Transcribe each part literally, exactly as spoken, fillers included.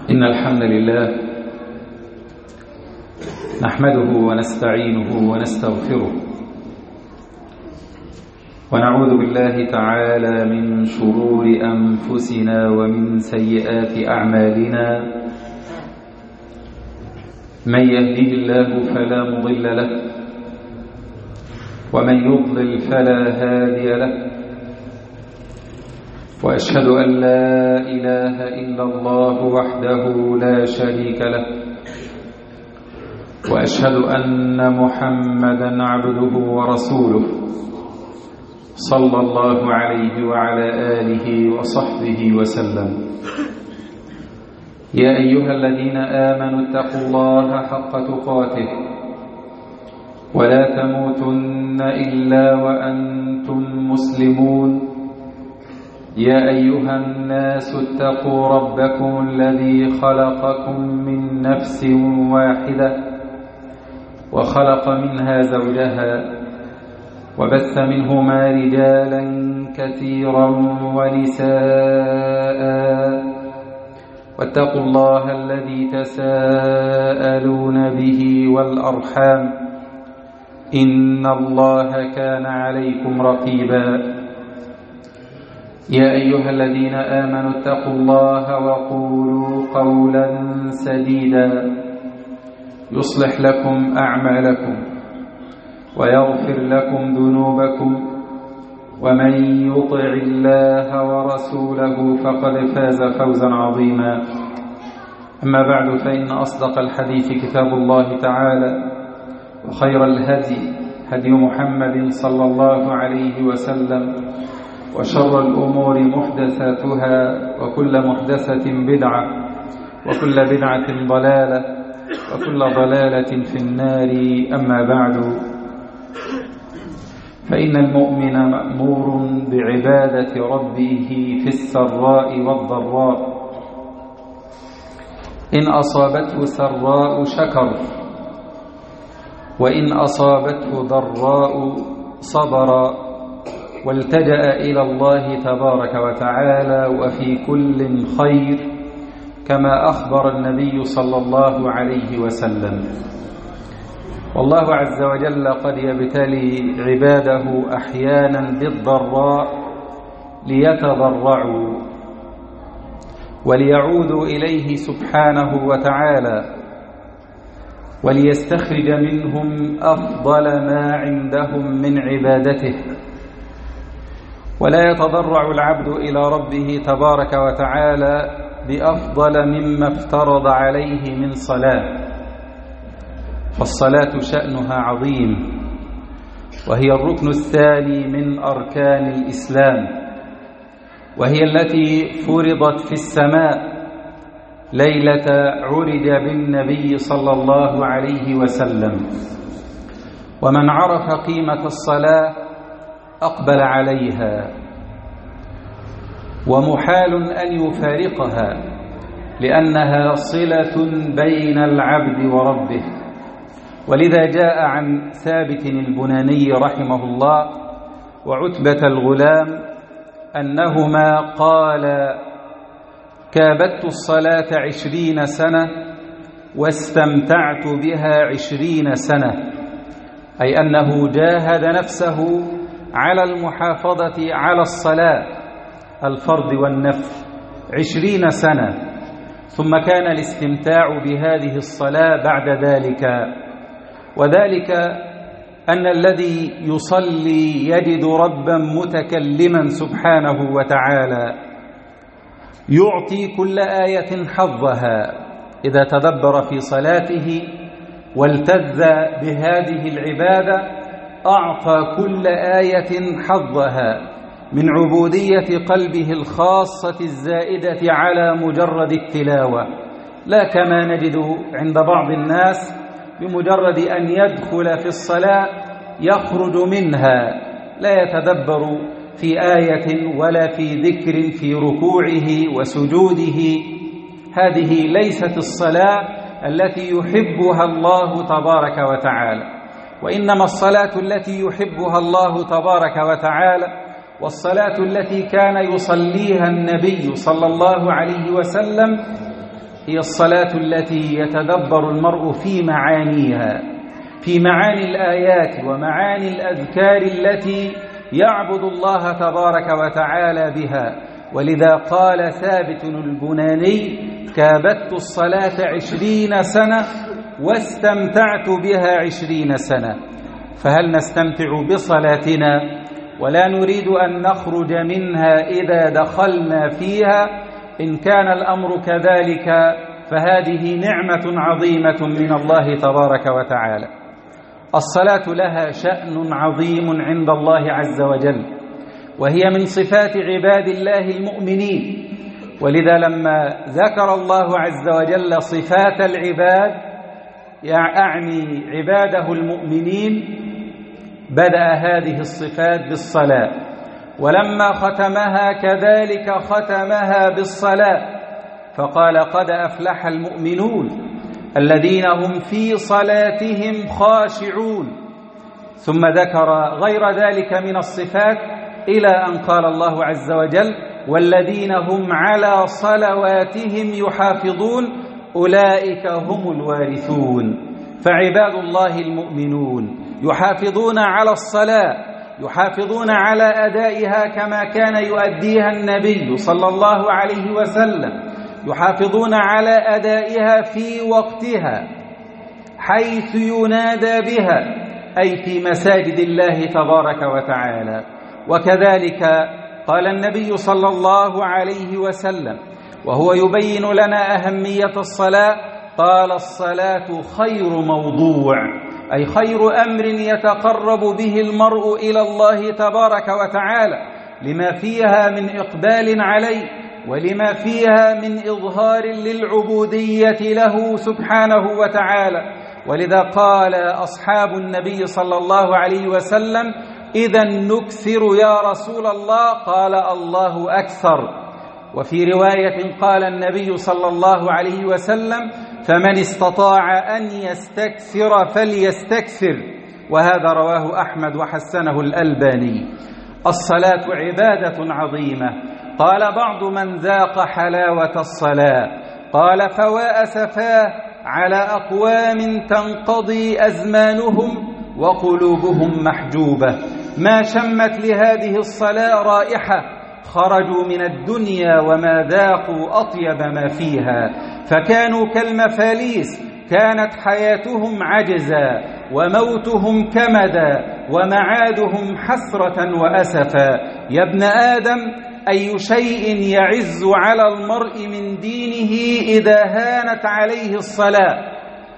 إن الحمد لله نحمده ونستعينه ونستغفره ونعوذ بالله تعالى من شرور أنفسنا ومن سيئات أعمالنا. من يهده الله فلا مضل له ومن يضلل فلا هادي له، وأشهد أن لا إله إلا الله وحده لا شريك له، وأشهد أن محمدا عبده ورسوله صلى الله عليه وعلى آله وصحبه وسلم. يا أيها الذين آمنوا اتقوا الله حق تقاته ولا تموتن إلا وأنتم مسلمون. يا أيها الناس اتقوا ربكم الذي خلقكم من نفس واحدة وخلق منها زوجها وبث منهما رجالا كثيرا ونساء، واتقوا الله الذي تساءلون به والأرحام إن الله كان عليكم رقيبا. يا أيها الذين آمنوا اتقوا الله وقولوا قولا سديدا يصلح لكم أعمالكم ويغفر لكم ذنوبكم، ومن يطع الله ورسوله فقد فاز فوزا عظيما. أما بعد، فإن أصدق الحديث كتاب الله تعالى، وخير الهدي هدي محمد صلى الله عليه وسلم، وشر الأمور محدثاتها، وكل محدثة بدعة، وكل بدعة ضلالة، وكل ضلالة في النار. أما بعد، فإن المؤمن مأمور بعبادة ربه في السراء والضراء. إن أصابته سراء شكر، وإن أصابته ضراء صبر، والتجأ إلى الله تبارك وتعالى وفي كل خير، كما أخبر النبي صلى الله عليه وسلم. والله عز وجل قد يبتلي عباده أحيانا بالضراء ليتضرعوا وليعودوا إليه سبحانه وتعالى، وليستخرج منهم أفضل ما عندهم من عبادته. ولا يتضرع العبد إلى ربه تبارك وتعالى بأفضل مما افترض عليه من صلاة، فالصلاة شأنها عظيم، وهي الركن الثاني من أركان الإسلام، وهي التي فرضت في السماء ليلة عرج بالنبي صلى الله عليه وسلم. ومن عرف قيمة الصلاة أقبل عليها، ومحال أن يفارقها، لأنها صلة بين العبد وربه. ولذا جاء عن ثابت البناني رحمه الله وعتبة الغلام أنهما قالا: كابدت الصلاة عشرين سنة واستمتعت بها عشرين سنة، أي أنه جاهد نفسه على المحافظة على الصلاة الفرض والنفل عشرين سنة، ثم كان الاستمتاع بهذه الصلاة بعد ذلك. وذلك أن الذي يصلي يجد ربا متكلما سبحانه وتعالى يعطي كل آية حظها إذا تدبر في صلاته والتذ بهذه العبادة، أعطى كل آية حظها من عبودية قلبه الخاصة الزائدة على مجرد التلاوة، لا كما نجد عند بعض الناس بمجرد أن يدخل في الصلاة يخرج منها، لا يتدبر في آية ولا في ذكر في ركوعه وسجوده. هذه ليست الصلاة التي يحبها الله تبارك وتعالى، وإنما الصلاة التي يحبها الله تبارك وتعالى والصلاة التي كان يصليها النبي صلى الله عليه وسلم هي الصلاة التي يتدبر المرء في معانيها، في معاني الآيات ومعاني الأذكار التي يعبد الله تبارك وتعالى بها. ولذا قال ثابت البناني: كابدت الصلاة عشرين سنة واستمتعت بها عشرين سنة. فهل نستمتع بصلاتنا ولا نريد أن نخرج منها إذا دخلنا فيها؟ إن كان الأمر كذلك فهذه نعمة عظيمة من الله تبارك وتعالى. الصلاة لها شأن عظيم عند الله عز وجل، وهي من صفات عباد الله المؤمنين. ولذا لما ذكر الله عز وجل صفات العباد، يعني عباده المؤمنين، بدأ هذه الصفات بالصلاة، ولما ختمها كذلك ختمها بالصلاة، فقال: قد أفلح المؤمنون الذين هم في صلاتهم خاشعون. ثم ذكر غير ذلك من الصفات إلى أن قال الله عز وجل: والذين هم على صلواتهم يحافظون أولئك هم الوارثون. فعباد الله المؤمنون يحافظون على الصلاة، يحافظون على أدائها كما كان يؤديها النبي صلى الله عليه وسلم، يحافظون على أدائها في وقتها حيث ينادى بها، أي في مساجد الله تبارك وتعالى. وكذلك قال النبي صلى الله عليه وسلم وهو يبين لنا أهمية الصلاة، قال: الصلاة خير موضوع، أي خير أمر يتقرب به المرء إلى الله تبارك وتعالى، لما فيها من إقبال عليه، ولما فيها من إظهار للعبودية له سبحانه وتعالى. ولذا قال أصحاب النبي صلى الله عليه وسلم: إذا نكثر يا رسول الله؟ قال: الله أكثر. وفي رواية قال النبي صلى الله عليه وسلم: فمن استطاع أن يستكثر فليستكثر. وهذا رواه أحمد وحسنه الألباني. الصلاة عبادة عظيمة. قال بعض من ذاق حلاوة الصلاة، قال: فوا أسفاه على أقوام تنقضي أزمانهم وقلوبهم محجوبة، ما شمت لهذه الصلاة رائحة، خرجوا من الدنيا وما ذاقوا أطيب ما فيها، فكانوا كالمفاليس، كانت حياتهم عجزا وموتهم كمدا ومعادهم حسرة وأسفا. يا ابن آدم، أي شيء يعز على المرء من دينه إذا هانت عليه الصلاة،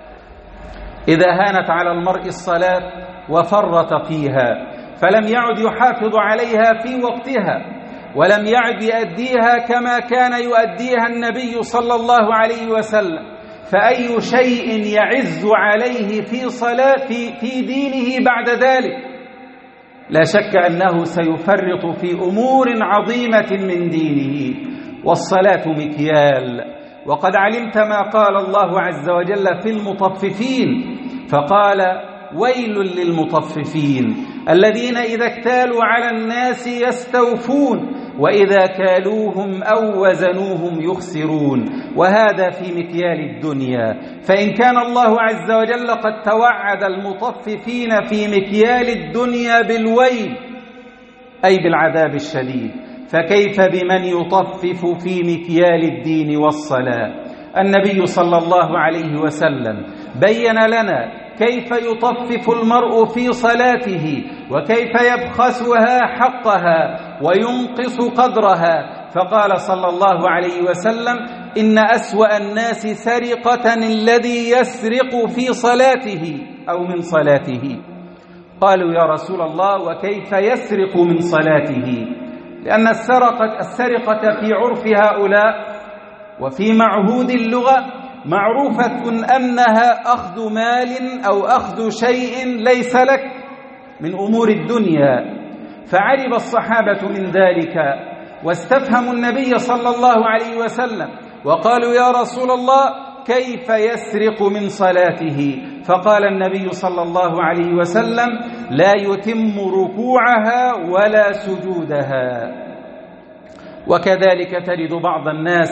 إذا هانت على المرء الصلاة وفرط فيها، فلم يعد يحافظ عليها في وقتها، ولم يعد يؤديها كما كان يؤديها النبي صلى الله عليه وسلم. فأي شيء يعز عليه في صلاة في, في دينه بعد ذلك؟ لا شك أنه سيفرط في أمور عظيمة من دينه. والصلاة مكيال، وقد علمت ما قال الله عز وجل في المطففين، فقال: ويل للمطففين الذين إذا اكتالوا على الناس يستوفون وإذا كالوهم أو وزنوهم يخسرون. وهذا في مكيال الدنيا. فإن كان الله عز وجل قد توعد المطففين في مكيال الدنيا بالويل، أي بالعذاب الشديد، فكيف بمن يطفف في مكيال الدين والصلاة؟ النبي صلى الله عليه وسلم بين لنا كيف يطفف المرء في صلاته، وكيف يبخسها حقها وينقص قدرها. فقال صلى الله عليه وسلم: إن أسوأ الناس سرقة الذي يسرق في صلاته أو من صلاته. قالوا: يا رسول الله، وكيف يسرق من صلاته؟ لأن السرقة, السرقة في عرف هؤلاء وفي معهود اللغة معروفة أنها أخذ مال أو أخذ شيء ليس لك من أمور الدنيا. فعرب الصحابة من ذلك واستفهموا النبي صلى الله عليه وسلم وقالوا: يا رسول الله، كيف يسرق من صلاته؟ فقال النبي صلى الله عليه وسلم: لا يتم ركوعها ولا سجودها. وكذلك تجد بعض الناس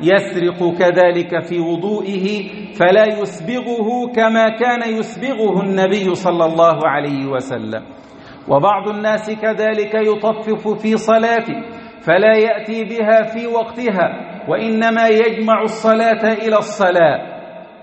يسرق كذلك في وضوئه فلا يسبغه كما كان يسبغه النبي صلى الله عليه وسلم. وبعض الناس كذلك يطفف في صلاته فلا يأتي بها في وقتها، وإنما يجمع الصلاة إلى الصلاة،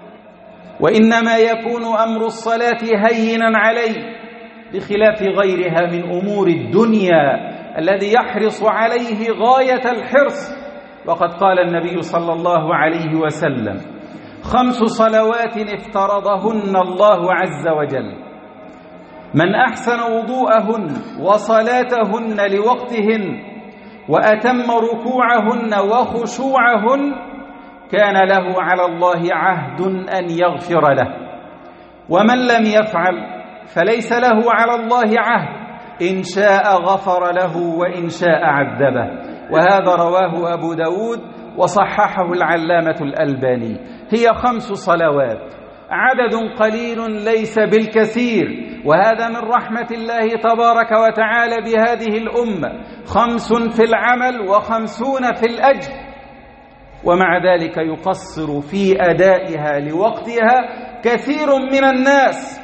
وإنما يكون أمر الصلاة هينا عليه، بخلاف غيرها من أمور الدنيا الذي يحرص عليه غاية الحرص. وقد قال النبي صلى الله عليه وسلم: خمس صلوات افترضهن الله عز وجل، من أحسن وضوءهن وصلاتهن لوقتهن وأتم ركوعهن وخشوعهن كان له على الله عهد أن يغفر له، ومن لم يفعل فليس له على الله عهد، إن شاء غفر له وإن شاء عذبه. وهذا رواه أبو داود وصححه العلامة الألباني. هي خمس صلوات، عدد قليل ليس بالكثير، وهذا من رحمة الله تبارك وتعالى بهذه الأمة، خمس في العمل وخمسون في الأجر، ومع ذلك يقصر في أدائها لوقتها كثير من الناس.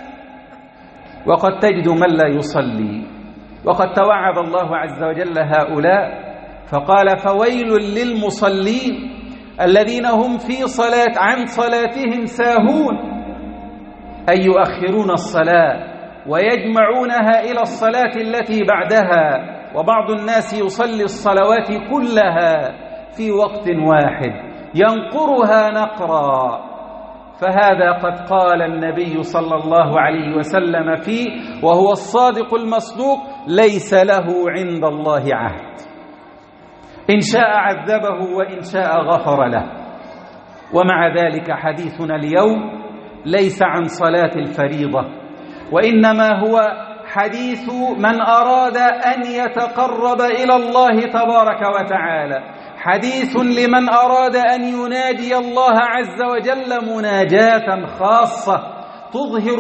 وقد تجد من لا يصلي، وقد توعد الله عز وجل هؤلاء فقال: فويل للمصلين الذين هم في صلاة عن صلاتهم ساهون، أي يؤخرون الصلاة ويجمعونها إلى الصلاة التي بعدها. وبعض الناس يصلي الصلوات كلها في وقت واحد ينقرها نقرا، فهذا قد قال النبي صلى الله عليه وسلم فيه وهو الصادق المصدوق: ليس له عند الله عهد، إن شاء عذبه وإن شاء غفر له. ومع ذلك حديثنا اليوم ليس عن صلاة الفريضة، وإنما هو حديث من أراد أن يتقرب إلى الله تبارك وتعالى، حديث لمن أراد أن يناجي الله عز وجل مناجاة خاصة تظهر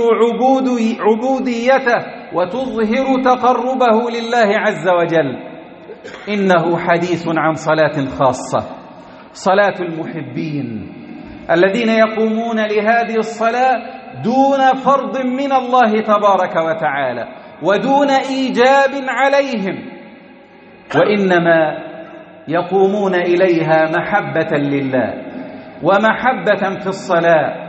عبوديته وتظهر تقربه لله عز وجل. إنه حديث عن صلاة خاصة، صلاة المحبين الذين يقومون لهذه الصلاة دون فرض من الله تبارك وتعالى ودون إيجاب عليهم، وإنما يقومون إليها محبة لله ومحبة في الصلاة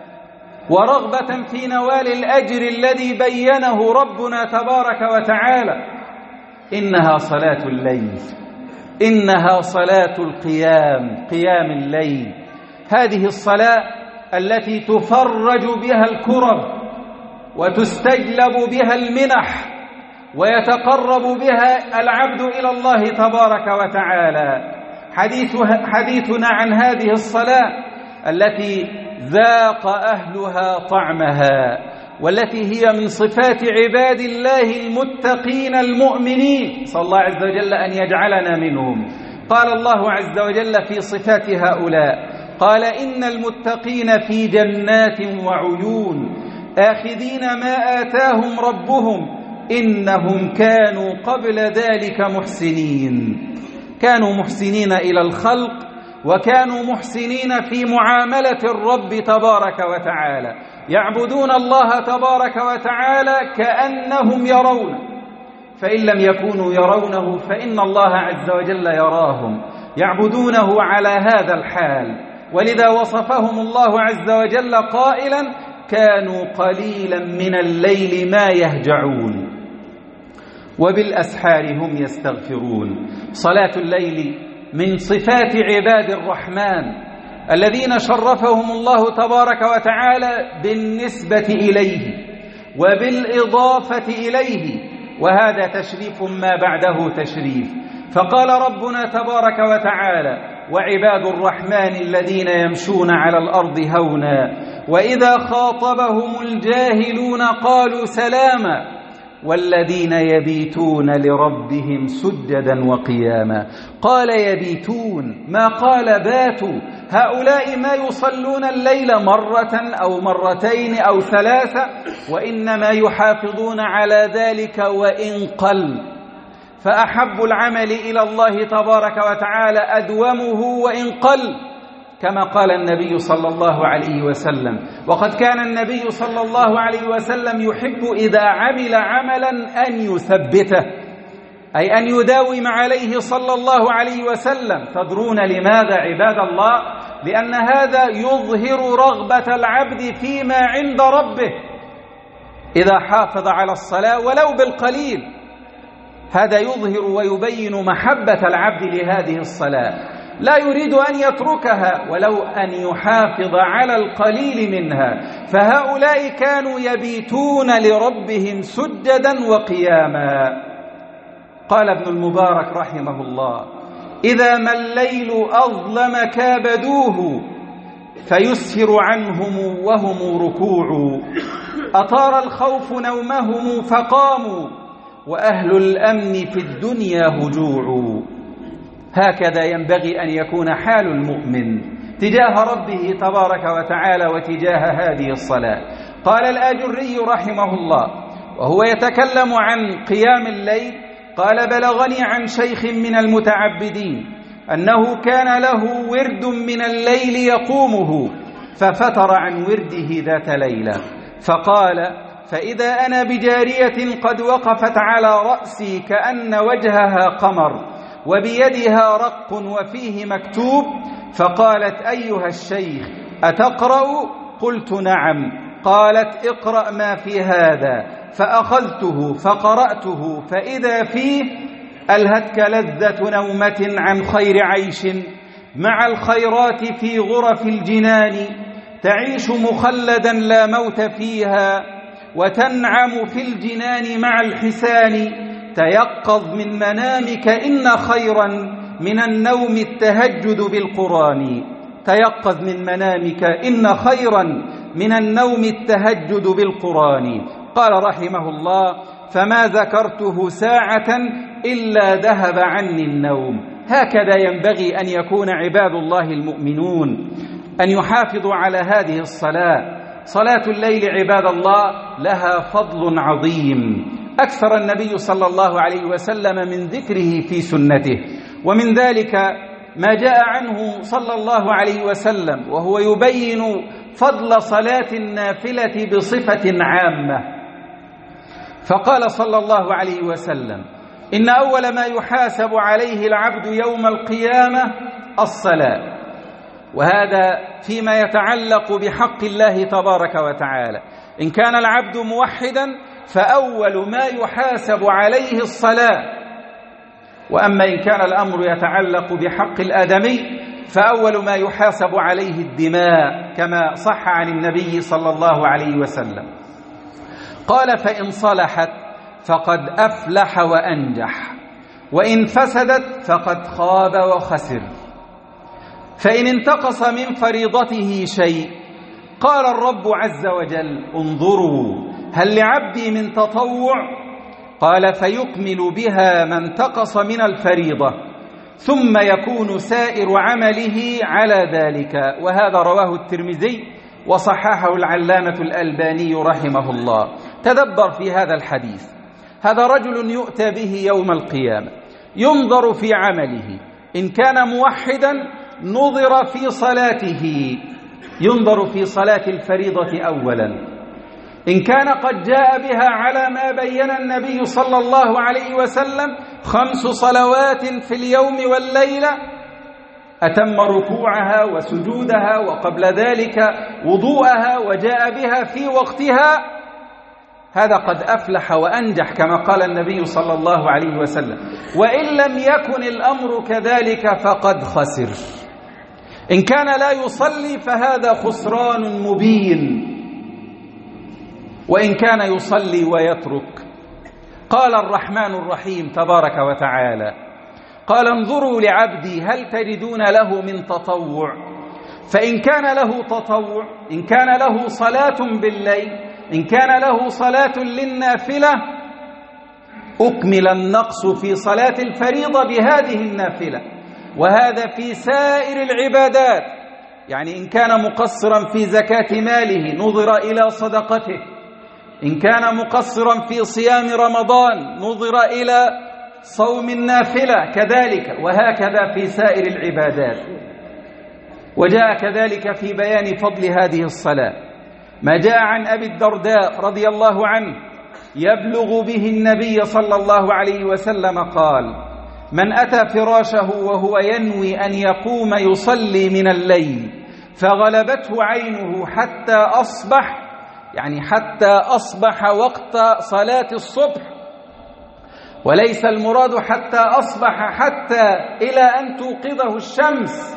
ورغبة في نوال الأجر الذي بينه ربنا تبارك وتعالى. إنها صلاة الليل، إنها صلاة القيام، قيام الليل، هذه الصلاة التي تفرج بها الكرب وتستجلب بها المنح ويتقرب بها العبد إلى الله تبارك وتعالى. حديث حديثنا عن هذه الصلاة التي ذاق أهلها طعمها، والتي هي من صفات عباد الله المتقين المؤمنين، صلى الله عز وجل أن يجعلنا منهم. قال الله عز وجل في صفات هؤلاء: قال: إن المتقين في جنات وعيون آخذين ما آتاهم ربهم إنهم كانوا قبل ذلك محسنين. كانوا محسنين إلى الخلق، وكانوا محسنين في معاملة الرب تبارك وتعالى، يعبدون الله تبارك وتعالى كأنهم يرونه، فإن لم يكونوا يرونه فإن الله عز وجل يراهم، يعبدونه على هذا الحال. ولذا وصفهم الله عز وجل قائلا: كانوا قليلا من الليل ما يهجعون وبالأسحار هم يستغفرون. صلاة الليل من صفات عباد الرحمن الذين شرفهم الله تبارك وتعالى بالنسبة إليه وبالإضافة إليه، وهذا تشريف ما بعده تشريف. فقال ربنا تبارك وتعالى: وعباد الرحمن الذين يمشون على الأرض هونا وإذا خاطبهم الجاهلون قالوا سلاما والذين يبيتون لربهم سجدا وقياما. قال يبيتون، ما قال باتوا. هؤلاء ما يصلون الليل مرة أو مرتين أو ثلاثة، وإنما يحافظون على ذلك وإن قل. فأحب العمل إلى الله تبارك وتعالى أدومه وإن قل، كما قال النبي صلى الله عليه وسلم. وقد كان النبي صلى الله عليه وسلم يحب إذا عمل عملا أن يثبته، أي أن يداوم عليه صلى الله عليه وسلم. تدرون لماذا عباد الله؟ لأن هذا يظهر رغبة العبد فيما عند ربه إذا حافظ على الصلاة ولو بالقليل. هذا يظهر ويبين محبة العبد لهذه الصلاة، لا يريد أن يتركها ولو أن يحافظ على القليل منها. فهؤلاء كانوا يبيتون لربهم سجدا وقياما. قال ابن المبارك رحمه الله: إذا ما الليل أظلم كابدوه فيسفر عنهم وهم ركوع، أطار الخوف نومهم فقاموا وأهل الأمن في الدنيا هجوع. هكذا ينبغي أن يكون حال المؤمن تجاه ربه تبارك وتعالى وتجاه هذه الصلاة. قال الآجري رحمه الله وهو يتكلم عن قيام الليل: قال بلغني عن شيخ من المتعبدين أنه كان له ورد من الليل يقومه، ففتر عن ورده ذات ليلة فقال: فإذا أنا بجارية قد وقفت على رأسي كأن وجهها قمر وبيدها رق وفيه مكتوب، فقالت: أيها الشيخ أتقرأ؟ قلت: نعم. قالت: اقرأ ما في هذا. فأخذته فقرأته فإذا فيه: ألهتك لذة نومة عن خير عيش مع الخيرات في غرف الجنان، تعيش مخلدا لا موت فيها وتنعم في الجنان مع الحسان. تيقظ من منامك إن خيرا من النوم التهجد بالقرآن. تيقظ من منامك إن خيرا من النوم التهجد بالقرآن. قال رحمه الله: فما ذكرته ساعة إلا ذهب عني النوم. هكذا ينبغي أن يكون عباد الله المؤمنون، أن يحافظوا على هذه الصلاة. صلاة الليل عباد الله لها فضل عظيم، أكثر النبي صلى الله عليه وسلم من ذكره في سنته. ومن ذلك ما جاء عنه صلى الله عليه وسلم وهو يبين فضل صلاة النافلة بصفة عامة. فقال صلى الله عليه وسلم: إن أول ما يحاسب عليه العبد يوم القيامة الصلاة. وهذا فيما يتعلق بحق الله تبارك وتعالى. إن كان العبد موحدا فأول ما يحاسب عليه الصلاة، وأما إن كان الأمر يتعلق بحق الآدمي فأول ما يحاسب عليه الدماء، كما صح عن النبي صلى الله عليه وسلم. قال: فإن صلحت فقد أفلح وأنجح، وإن فسدت فقد خاب وخسر. فإن انتقص من فريضته شيء قال الرب عز وجل: انظروا هل لعبدي من تطوع؟ قال: فيكمل بها ما انتقص من الفريضة، ثم يكون سائر عمله على ذلك. وهذا رواه الترمذي وصححه العلامة الألباني رحمه الله. تدبر في هذا الحديث. هذا رجل يؤتى به يوم القيامة، ينظر في عمله. إن كان موحدا نظر في صلاته، ينظر في صلاة الفريضة أولا. إن كان قد جاء بها على ما بين النبي صلى الله عليه وسلم خمس صلوات في اليوم والليلة، أتم ركوعها وسجودها وقبل ذلك وضوءها وجاء بها في وقتها، هذا قد أفلح وأنجح كما قال النبي صلى الله عليه وسلم. وإن لم يكن الأمر كذلك فقد خسر. إن كان لا يصلي فهذا خسران مبين، وإن كان يصلي ويترك. قال الرحمن الرحيم تبارك وتعالى: قال: انظروا لعبدي هل تجدون له من تطوع؟ فإن كان له تطوع، إن كان له صلاة بالليل، إن كان له صلاة للنافلة، أكمل النقص في صلاة الفريضة بهذه النافلة. وهذا في سائر العبادات، يعني إن كان مقصرا في زكاة ماله نظر إلى صدقته، إن كان مقصرا في صيام رمضان نظر إلى صوم النافلة كذلك، وهكذا في سائر العبادات. وجاء كذلك في بيان فضل هذه الصلاة ما جاء عن أبي الدرداء رضي الله عنه يبلغ به النبي صلى الله عليه وسلم قال: من أتى فراشه وهو ينوي أن يقوم يصلي من الليل فغلبته عينه حتى أصبح، يعني حتى أصبح وقت صلاة الصبح، وليس المراد حتى أصبح حتى إلى أن توقظه الشمس،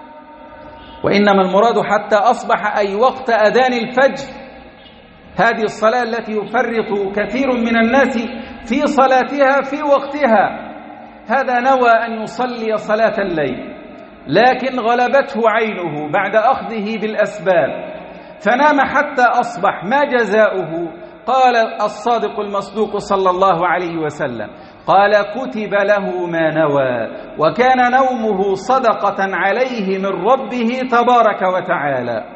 وإنما المراد حتى أصبح أي وقت أذان الفجر. هذه الصلاة التي يفرط كثير من الناس في صلاتها في وقتها، هذا نوى أن يصلي صلاة الليل لكن غلبته عينه بعد أخذه بالأسباب فنام حتى أصبح، ما جزاؤه؟ قال الصادق المصدوق صلى الله عليه وسلم قال: كتب له ما نوى، وكان نومه صدقة عليه من ربه تبارك وتعالى.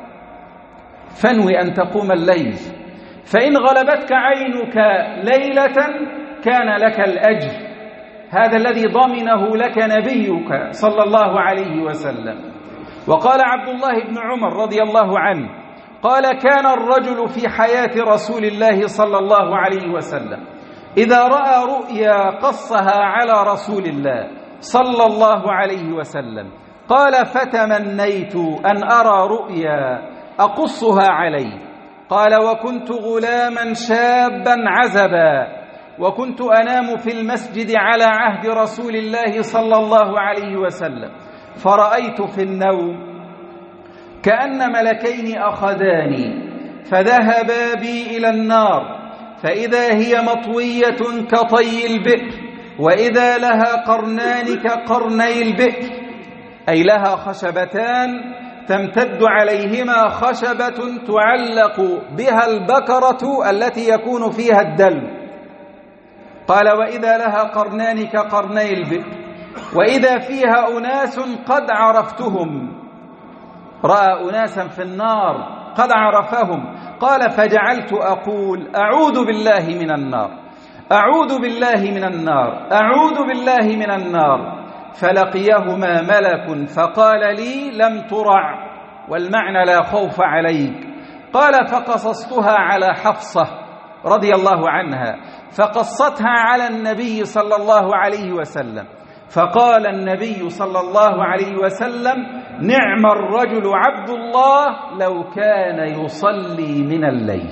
فانوي أن تقوم الليل، فإن غلبتك عينك ليلة كان لك الأجر، هذا الذي ضمنه لك نبيك صلى الله عليه وسلم. وقال عبد الله بن عمر رضي الله عنه قال: كان الرجل في حياة رسول الله صلى الله عليه وسلم إذا رأى رؤيا قصها على رسول الله صلى الله عليه وسلم قال: فتمنيت أن أرى رؤيا أقصها عليه. قال: وكنت غلاما شابا عزبا، وكنت أنام في المسجد على عهد رسول الله صلى الله عليه وسلم، فرأيت في النوم كأن ملكين أخذاني فذهبا بي إلى النار، فإذا هي مطوية كطي البئر، وإذا لها قرنان كقرني البئر، أي لها خشبتان تمتد عليهما خشبة تعلق بها البكرة التي يكون فيها الدلو. قال: وإذا لها قرنان كقرني البئر، وإذا فيها أناس قد عرفتهم، رأى أناسا في النار قد عرفهم. قال: فجعلت أقول: أعوذ بالله من النار، أعوذ بالله من النار، أعوذ بالله من النار. فلقيهما ملك فقال لي: لم ترع، والمعنى لا خوف عليك. قال: فقصصتها على حفصة رضي الله عنها، فقصتها على النبي صلى الله عليه وسلم، فقال النبي صلى الله عليه وسلم: نعم الرجل عبد الله لو كان يصلي من الليل.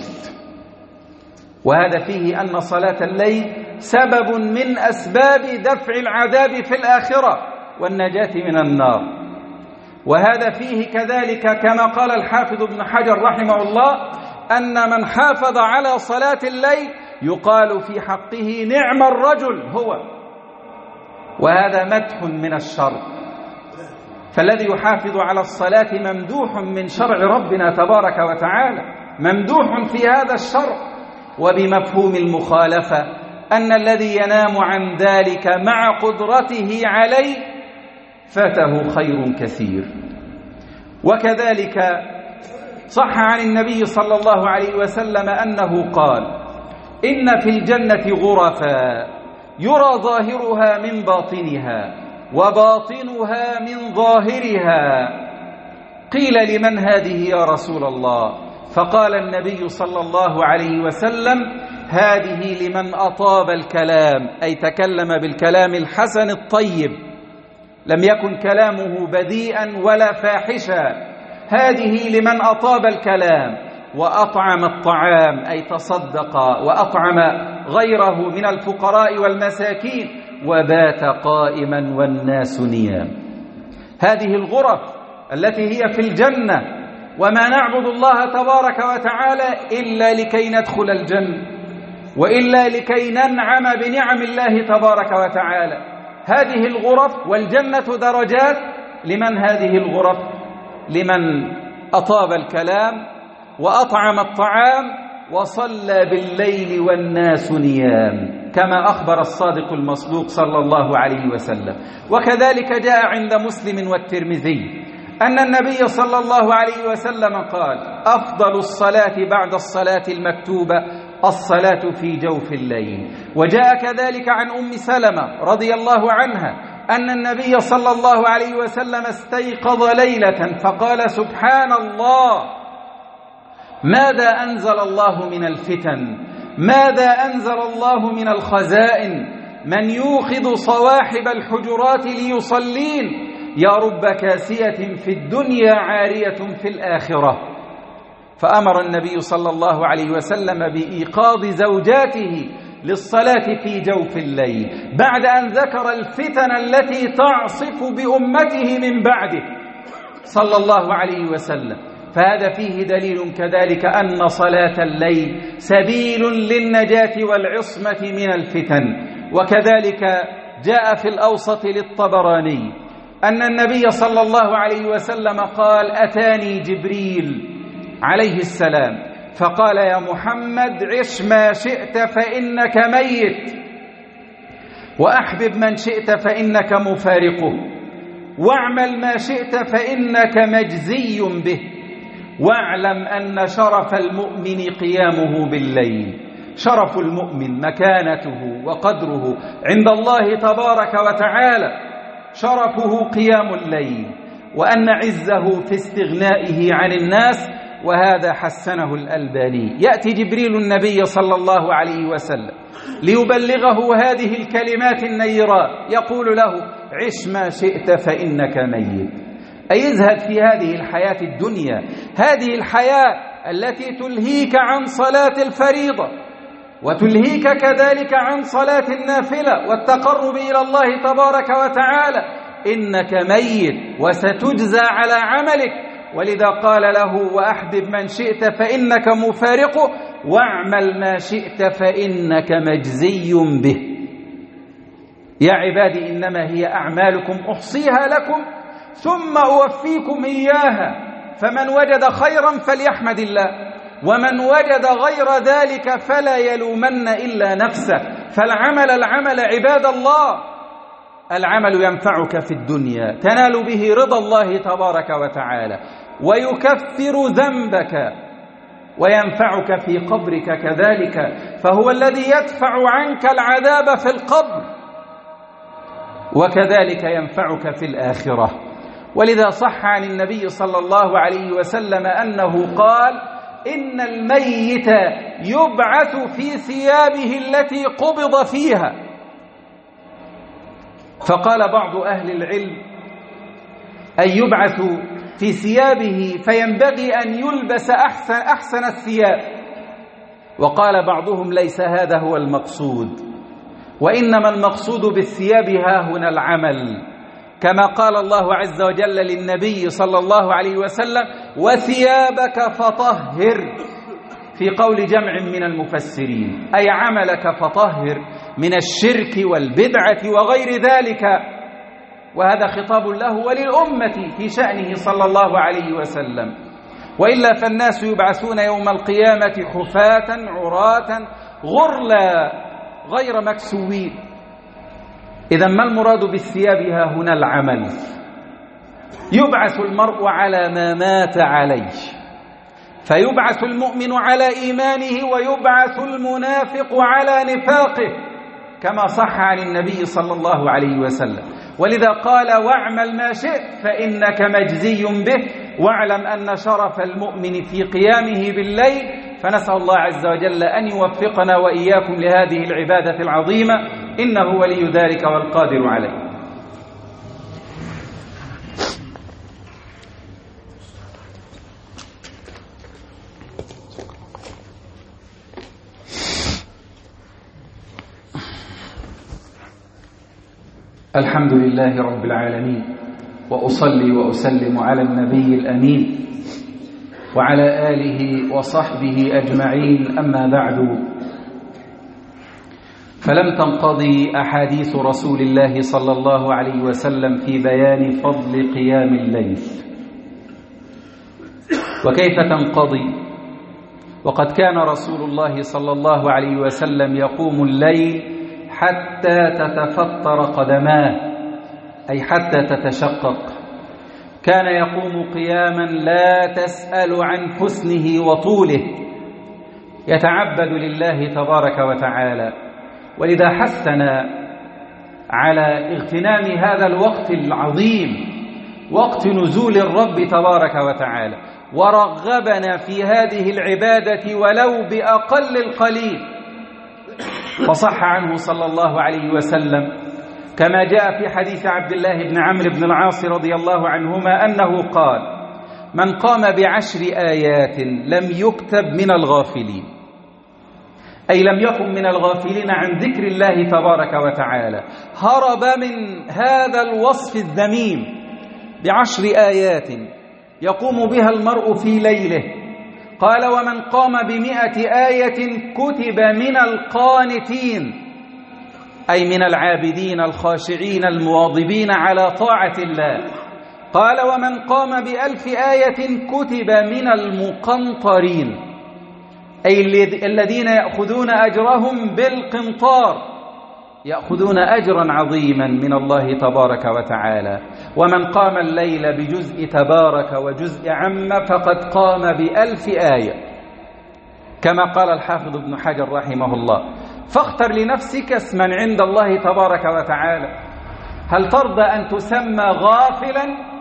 وهذا فيه أن صلاة الليل سبب من أسباب دفع العذاب في الآخرة والنجاة من النار. وهذا فيه كذلك كما قال الحافظ ابن حجر رحمه الله أن من حافظ على صلاة الليل يقال في حقه: نعم الرجل هو. وهذا مدح من الشرع، فالذي يحافظ على الصلاة ممدوح من شرع ربنا تبارك وتعالى، ممدوح في هذا الشرع. وبمفهوم المخالفة أن الذي ينام عن ذلك مع قدرته عليه فاته خير كثير. وكذلك صح عن النبي صلى الله عليه وسلم أنه قال: إن في الجنة غرفا يرى ظاهرها من باطنها وباطنها من ظاهرها. قيل: لمن هذه يا رسول الله؟ فقال النبي صلى الله عليه وسلم: هذه لمن أطاب الكلام، أي تكلم بالكلام الحسن الطيب، لم يكن كلامه بديئا ولا فاحشا. هذه لمن أطاب الكلام وأطعم الطعام، أي تصدق وأطعم غيره من الفقراء والمساكين، وبات قائما والناس نيام. هذه الغرف التي هي في الجنة، وما نعبد الله تبارك وتعالى إلا لكي ندخل الجنة، وإلا لكي ننعم بنعم الله تبارك وتعالى. هذه الغرف والجنة درجات. لمن هذه الغرف؟ لمن أطاب الكلام وأطعم الطعام وصلى بالليل والناس نيام، كما أخبر الصادق المصدوق صلى الله عليه وسلم. وكذلك جاء عند مسلم والترمذي أن النبي صلى الله عليه وسلم قال: أفضل الصلاة بعد الصلاة المكتوبة الصلاة في جوف الليل. وجاء كذلك عن أم سلمة رضي الله عنها أن النبي صلى الله عليه وسلم استيقظ ليلة فقال: سبحان الله، ماذا أنزل الله من الفتن، ماذا أنزل الله من الخزائن، من يوخذ صواحب الحجرات ليصلين، يا رب كاسية في الدنيا عارية في الآخرة. فأمر النبي صلى الله عليه وسلم بإيقاظ زوجاته للصلاة في جوف الليل بعد أن ذكر الفتن التي تعصف بأمته من بعده صلى الله عليه وسلم. فهذا فيه دليل كذلك أن صلاة الليل سبيل للنجاة والعصمة من الفتن. وكذلك جاء في الأوسط للطبراني أن النبي صلى الله عليه وسلم قال: أتاني جبريل عليه السلام فقال: يا محمد، عش ما شئت فإنك ميت، وأحبب من شئت فإنك مفارقه، واعمل ما شئت فإنك مجزي به، واعلم أن شرف المؤمن قيامه بالليل. شرف المؤمن مكانته وقدره عند الله تبارك وتعالى، شرفه قيام الليل، وأن عزه في استغنائه عن الناس، وهذا حسنه الألباني. يأتي جبريل النبي صلى الله عليه وسلم ليبلغه هذه الكلمات النيرات، يقول له: عش ما شئت فإنك ميت. أي ازهد في هذه الحياة الدنيا، هذه الحياة التي تلهيك عن صلاة الفريضة وتلهيك كذلك عن صلاة النافلة والتقرب إلى الله تبارك وتعالى. إنك ميت وستجزى على عملك، ولذا قال له: وأحبب من شئت فإنك مفارقه، واعمل ما شئت فإنك مجزي به. يا عبادي إنما هي أعمالكم أحصيها لكم ثم أوفيكم إياها، فمن وجد خيرا فليحمد الله، ومن وجد غير ذلك فلا يلومن إلا نفسه. فالعمل العمل عباد الله، العمل ينفعك في الدنيا تنال به رضا الله تبارك وتعالى، ويكفر ذنبك، وينفعك في قبرك كذلك، فهو الذي يدفع عنك العذاب في القبر، وكذلك ينفعك في الآخرة. ولذا صح عن النبي صلى الله عليه وسلم أنه قال: إن الميت يبعث في ثيابه التي قبض فيها. فقال بعض أهل العلم: أن يبعث في ثيابه فينبغي أن يلبس أحسن, أحسن الثياب. وقال بعضهم: ليس هذا هو المقصود، وإنما المقصود بالثياب ها هنا العمل، كما قال الله عز وجل للنبي صلى الله عليه وسلم: وثيابك فطهر، في قول جمع من المفسرين، أي عملك فطهر من الشرك والبدعة وغير ذلك. وهذا خطاب له وللأمة في شأنه صلى الله عليه وسلم. وإلا فالناس يبعثون يوم القيامة حفاة عراة غرلا غير مكسوين. إذا ما المراد بالثياب ها هنا العمل. يبعث المرء على ما مات عليه، فيبعث المؤمن على إيمانه، ويبعث المنافق على نفاقه، كما صح عن النبي صلى الله عليه وسلم. ولذا قال: واعمل ما شئت فإنك مجزي به، واعلم أن شرف المؤمن في قيامه بالليل. فنسأل الله عز وجل أن يوفقنا وإياكم لهذه العبادة العظيمة، إنه ولي ذلك والقادر عليه. الحمد لله رب العالمين، وأصلي وأسلم على النبي الأمين وعلى آله وصحبه أجمعين. أما بعد، فلم تنقضي أحاديث رسول الله صلى الله عليه وسلم في بيان فضل قيام الليل. وكيف تنقضي وقد كان رسول الله صلى الله عليه وسلم يقوم الليل حتى تتفطر قدماه، أي حتى تتشقق. كان يقوم قياما لا تسأل عن حسنه وطوله، يتعبد لله تبارك وتعالى. ولذا حثنا على اغتنام هذا الوقت العظيم، وقت نزول الرب تبارك وتعالى، ورغبنا في هذه العبادة ولو بأقل القليل. فصح عنه صلى الله عليه وسلم كما جاء في حديث عبد الله بن عمرو بن العاص رضي الله عنهما أنه قال: من قام بعشر آيات لم يكتب من الغافلين، أي لم يكن من الغافلين عن ذكر الله تبارك وتعالى، هرب من هذا الوصف الذميم بعشر آيات يقوم بها المرء في ليله. قال: ومن قام بمئة آية كتب من القانتين، أي من العابدين الخاشعين المواظبين على طاعة الله. قال: ومن قام بألف آية كتب من المقنطرين، أي الذين يأخذون أجرهم بالقنطار، يأخذون أجرا عظيما من الله تبارك وتعالى. ومن قام الليل بجزء تبارك وجزء عم فقد قام بألف آية، كما قال الحافظ ابن حجر رحمه الله. فاختر لنفسك اسما عند الله تبارك وتعالى. هل ترضى أن تسمى غافلا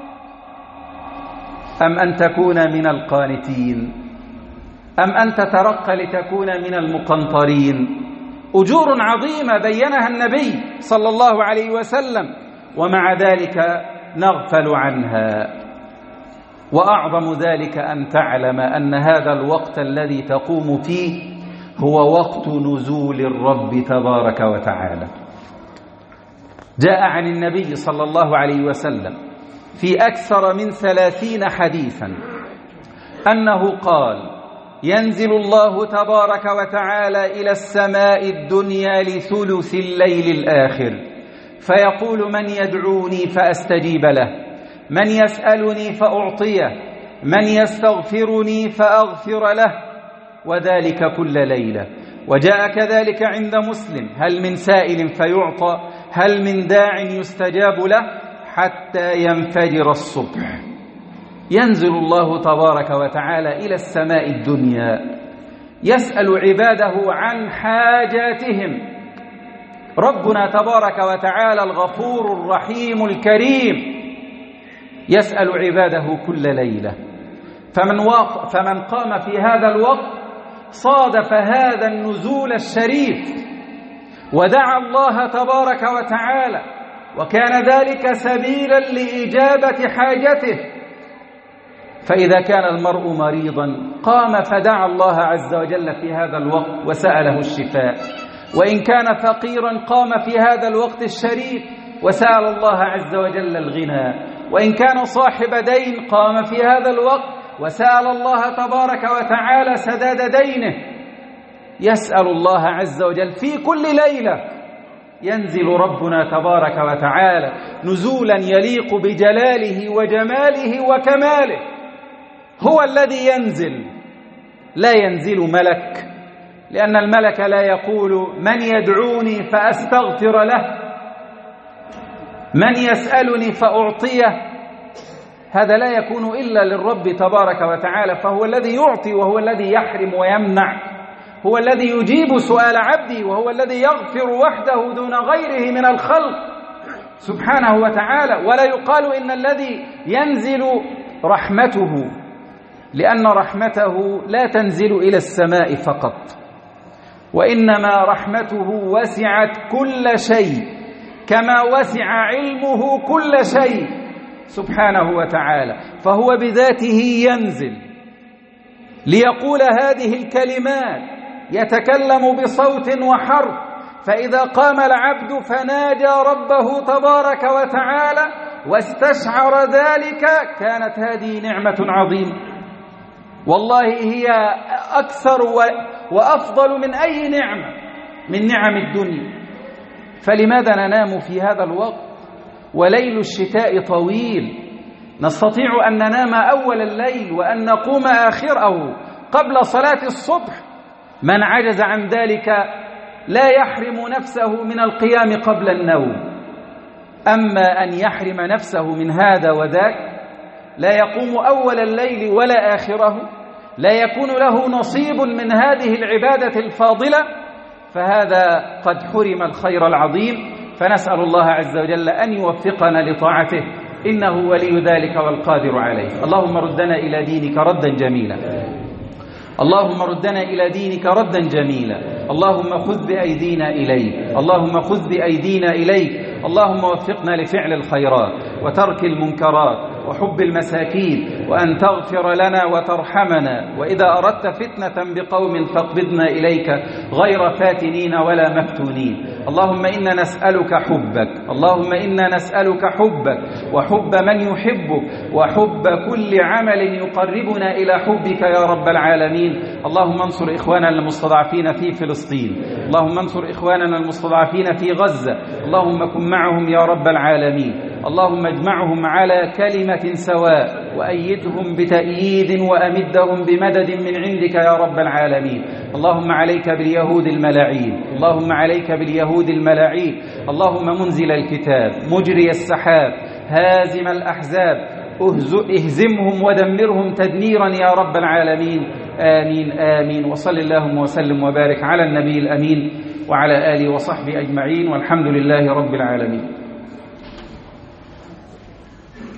أم أن تكون من القانتين، أم أن تترقى لتكون من المقنطرين؟ أجور عظيمة بينها النبي صلى الله عليه وسلم، ومع ذلك نغفل عنها. وأعظم ذلك أن تعلم أن هذا الوقت الذي تقوم فيه هو وقت نزول الرب تبارك وتعالى. جاء عن النبي صلى الله عليه وسلم في أكثر من ثلاثين حديثا أنه قال: ينزل الله تبارك وتعالى إلى السماء الدنيا لثلث الليل الآخر فيقول: من يدعوني فأستجيب له، من يسألني فأعطيه، من يستغفرني فأغفر له، وذلك كل ليلة. وجاء كذلك عند مسلم: هل من سائل فيعطى، هل من داع يستجاب له، حتى ينفجر الصبح. ينزل الله تبارك وتعالى إلى السماء الدنيا يسأل عباده عن حاجاتهم. ربنا تبارك وتعالى الغفور الرحيم الكريم يسأل عباده كل ليلة. فمن, واق فمن قام في هذا الوقت صادف هذا النزول الشريف ودعا الله تبارك وتعالى، وكان ذلك سبيلا لإجابة حاجته. فإذا كان المرء مريضا قام فدعا الله عز وجل في هذا الوقت وسأله الشفاء، وإن كان فقيرا قام في هذا الوقت الشريف وسأل الله عز وجل الغنى، وإن كان صاحب دين قام في هذا الوقت وسأل الله تبارك وتعالى سداد دينه. يسأل الله عز وجل في كل ليلة. ينزل ربنا تبارك وتعالى نزولا يليق بجلاله وجماله وكماله. هو الذي ينزل، لا ينزل ملك، لأن الملك لا يقول: من يدعوني فأستغفر له، من يسألني فأعطيه. هذا لا يكون إلا للرب تبارك وتعالى، فهو الذي يعطي وهو الذي يحرم ويمنع، هو الذي يجيب سؤال عبدي، وهو الذي يغفر وحده دون غيره من الخلق سبحانه وتعالى. ولا يقال إن الذي ينزل رحمته، لأن رحمته لا تنزل إلى السماء فقط، وإنما رحمته وسعت كل شيء كما وسع علمه كل شيء سبحانه وتعالى. فهو بذاته ينزل ليقول هذه الكلمات، يتكلم بصوت وحرف. فإذا قام العبد فناجى ربه تبارك وتعالى واستشعر ذلك، كانت هذه نعمة عظيمة والله، هي أكثر وأفضل من أي نعمة من نعم الدنيا. فلماذا ننام في هذا الوقت وليل الشتاء طويل؟ نستطيع أن ننام أول الليل وأن نقوم آخره قبل صلاة الصبح. من عجز عن ذلك لا يحرم نفسه من القيام قبل النوم. أما أن يحرم نفسه من هذا وذاك، لا يقوم أول الليل ولا آخره، لا يكون له نصيب من هذه العبادة الفاضلة، فهذا قد حرم الخير العظيم فنسأل الله عز وجل أن يوفقنا لطاعته، إنه ولي ذلك والقادر عليه. اللهم ردنا إلى دينك ردا جميلا، اللهم ردنا إلى دينك ردا جميلا، اللهم خذ بأيدينا إليك، اللهم خذ بأيدينا إليك، اللهم وفقنا لفعل الخيرات وترك المنكرات وحب المساكين، وأن تغفر لنا وترحمنا، وإذا أردت فتنة بقوم فاقبضنا إليك غير فاتنين ولا مفتونين. اللهم إنا نسألك حبك، اللهم إنا نسألك حبك وحب من يحبك وحب كل عمل يقربنا إلى حبك يا رب العالمين. اللهم انصر إخواننا المستضعفين في فلسطين، اللهم انصر إخواننا المستضعفين في غزة، اللهم كن معهم يا رب العالمين، اللهم اجمعهم على كلمة سواء وأيدهم بتأييد وأمدهم بمدد من عندك يا رب العالمين. اللهم عليك باليهود الملاعين، اللهم عليك باليهود الملاعين، اللهم منزل الكتاب مجري السحاب هازم الأحزاب اهزمهم ودمرهم تدميرا يا رب العالمين. آمين آمين. وصل اللهم وسلم وبارك على النبي الأمين وعلى آله وصحبه أجمعين، والحمد لله رب العالمين.